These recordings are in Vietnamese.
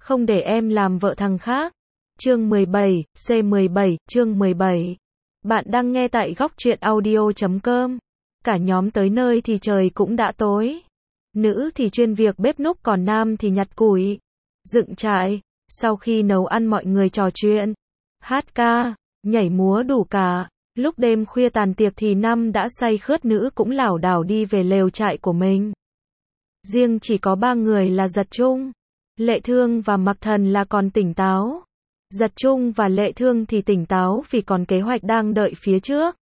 không để em làm vợ thằng khác. Chương 17, C17, chương 17. Bạn đang nghe tại góc truyện audio.com. Cả nhóm tới nơi thì trời cũng đã tối. Nữ thì chuyên việc bếp núc còn nam thì nhặt củi, dựng trại. Sau khi nấu ăn mọi người trò chuyện, hát ca, nhảy múa đủ cả. Lúc đêm khuya tàn tiệc thì nam đã say khướt, nữ cũng lảo đảo đi về lều trại của mình. Riêng chỉ có 3 người là Giật Trung, Lệ Thương và Mặc Thần là còn tỉnh táo. Giật Trung và Lệ Thương thì tỉnh táo vì còn kế hoạch đang đợi phía trước.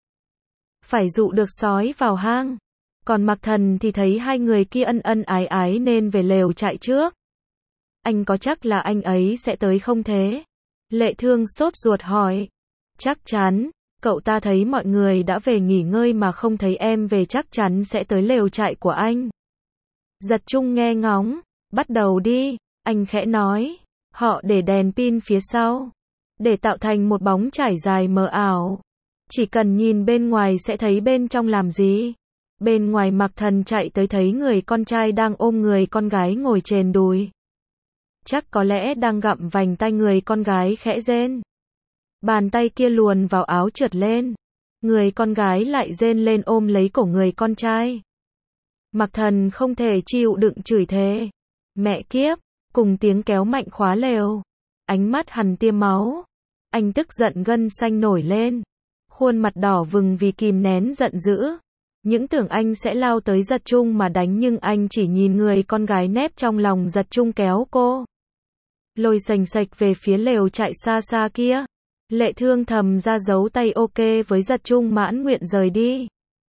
Phải dụ được sói vào hang. Còn Mặc Thần thì thấy hai người kia ân ân ái ái nên về lều trại trước. Anh có chắc là anh ấy sẽ tới không thế? Lệ Thương sốt ruột hỏi. Chắc chắn, cậu ta thấy mọi người đã về nghỉ ngơi mà không thấy em về chắc chắn sẽ tới lều trại của anh. Giật Trung nghe ngóng. Bắt đầu đi, anh khẽ nói. Họ để đèn pin phía sau, để tạo thành một bóng trải dài mờ ảo. Chỉ cần nhìn bên ngoài sẽ thấy bên trong làm gì. Bên ngoài Mặc Thần chạy tới thấy người con trai đang ôm người con gái ngồi trên đùi. Chắc có lẽ đang gặm vành tai người con gái khẽ rên. Bàn tay kia luồn vào áo trượt lên. Người con gái lại rên lên ôm lấy cổ người con trai. Mặc Thần không thể chịu đựng chửi thề. Mẹ kiếp, cùng tiếng kéo mạnh khóa lều. Ánh mắt hằn tia máu. Anh tức giận gân xanh nổi lên. Khuôn mặt đỏ vừng vì kìm nén giận dữ. Những tưởng anh sẽ lao tới Giật Trung mà đánh nhưng anh chỉ nhìn người con gái nép trong lòng Giật Trung kéo cô. Lôi sành sạch về phía lều trại xa xa kia. Lệ Thương thầm ra dấu tay ok với Giật Trung mãn nguyện rời đi.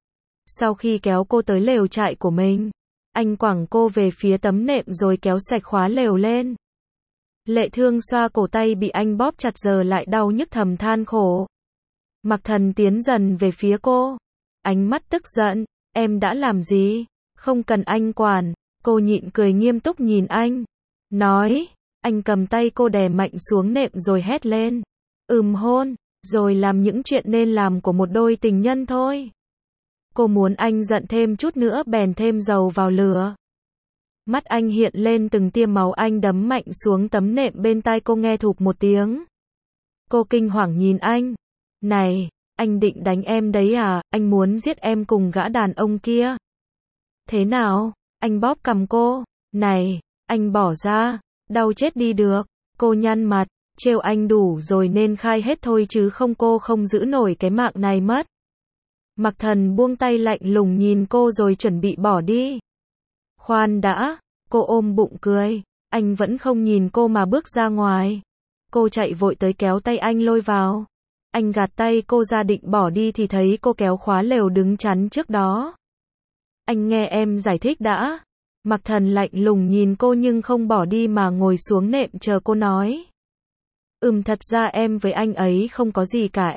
Sau khi kéo cô tới lều trại của mình, anh quẳng cô về phía tấm nệm rồi kéo sạch khóa lều lên. Lệ Thương xoa cổ tay bị anh bóp chặt giờ lại đau nhức thầm than khổ. Mặc Thần tiến dần về phía cô. Ánh mắt tức giận. Em đã làm gì? Không cần anh quản. Cô nhịn cười nghiêm túc nhìn anh. Nói. Anh cầm tay cô đè mạnh xuống nệm rồi hét lên. Hôn. Rồi làm những chuyện nên làm của một đôi tình nhân thôi. Cô muốn anh giận thêm chút nữa bèn thêm dầu vào lửa. Mắt anh hiện lên từng tia máu, anh đấm mạnh xuống tấm nệm bên tai cô nghe thụp một tiếng. Cô kinh hoàng nhìn anh. Này, anh định đánh em đấy à, anh muốn giết em cùng gã đàn ông kia. Thế nào? Anh bóp cằm cô. Này, anh bỏ ra, đau chết đi được. Cô nhăn mặt, trêu anh đủ rồi nên khai hết thôi chứ không cô không giữ nổi cái mạng này mất. Mặc Thần buông tay lạnh lùng nhìn cô rồi chuẩn bị bỏ đi. Khoan đã, cô ôm bụng cười. Anh vẫn không nhìn cô mà bước ra ngoài. Cô chạy vội tới kéo tay anh lôi vào. Anh gạt tay cô ra định bỏ đi thì thấy cô kéo khóa lều đứng chắn trước đó. Anh nghe em giải thích đã. Mặc Thần lạnh lùng nhìn cô nhưng không bỏ đi mà ngồi xuống nệm chờ cô nói. Thật ra em với anh ấy không có gì cả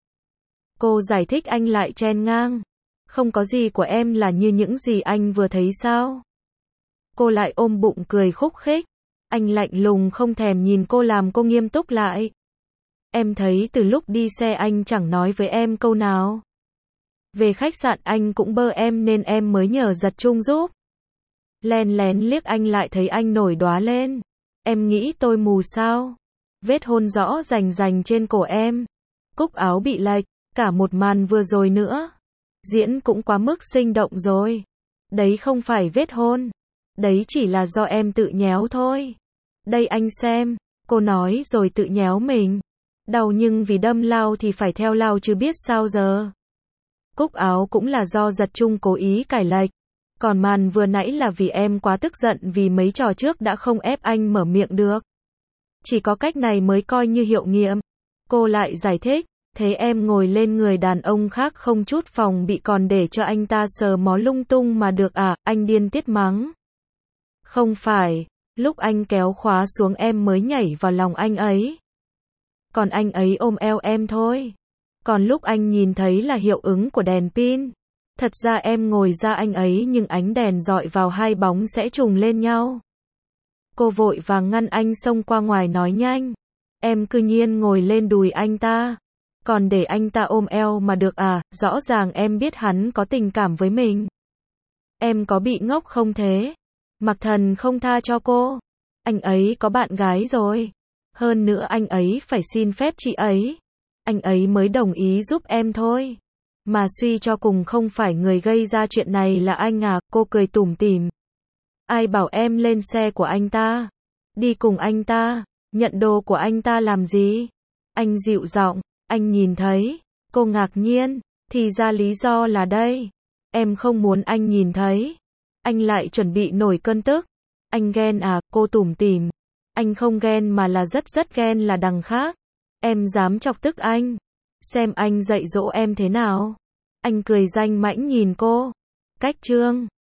Cô giải thích, anh lại chen ngang. Không có gì của em là như những gì anh vừa thấy sao? Cô lại ôm bụng cười khúc khích. Anh lạnh lùng không thèm nhìn cô làm cô nghiêm túc lại. Em thấy từ lúc đi xe anh chẳng nói với em câu nào. Về khách sạn anh cũng bơ em nên em mới nhờ Giật Trung giúp. Len lén liếc anh lại thấy anh nổi đóa lên. Em nghĩ tôi mù sao? Vết hôn rõ rành rành trên cổ em. Cúc áo bị lệch. Cả một màn vừa rồi nữa. Diễn cũng quá mức sinh động rồi. Đấy không phải vết hôn. Đấy chỉ là do em tự nhéo thôi. Đây anh xem. Cô nói rồi tự nhéo mình. Đau nhưng vì đâm lao thì phải theo lao chứ biết sao giờ. Cúc áo cũng là do Giật Trung cố ý cải lệch. Còn màn vừa nãy là vì em quá tức giận vì mấy trò trước đã không ép anh mở miệng được. Chỉ có cách này mới coi như hiệu nghiệm. Cô lại giải thích. Thế em ngồi lên người đàn ông khác không chút phòng bị còn để cho anh ta sờ mó lung tung mà được à? Anh điên tiết mắng. Không phải, lúc anh kéo khóa xuống em mới nhảy vào lòng anh ấy. Còn anh ấy ôm eo em thôi. Còn lúc anh nhìn thấy là hiệu ứng của đèn pin. Thật ra em ngồi ra anh ấy nhưng ánh đèn dọi vào hai bóng sẽ trùng lên nhau. Cô vội vàng ngăn anh xông qua ngoài nói nhanh. Em cứ nhiên ngồi lên đùi anh ta. Còn để anh ta ôm eo mà được à, rõ ràng em biết hắn có tình cảm với mình. Em có bị ngốc không thế? Mặc Thần không tha cho cô. Anh ấy có bạn gái rồi. Hơn nữa anh ấy phải xin phép chị ấy. Anh ấy mới đồng ý giúp em thôi. Mà suy cho cùng không phải người gây ra chuyện này là anh à, cô cười tủm tỉm. Ai bảo em lên xe của anh ta? Đi cùng anh ta, nhận đồ của anh ta làm gì? Anh dịu giọng, anh nhìn thấy. Cô ngạc nhiên, thì ra lý do là đây. Em không muốn anh nhìn thấy. Anh lại chuẩn bị nổi cơn tức. Anh ghen à, cô tủm tỉm. Anh không ghen mà là rất ghen là đằng khác. Em dám chọc tức anh. Xem anh dạy dỗ em thế nào. Anh cười danh mãnh nhìn cô. Cách chương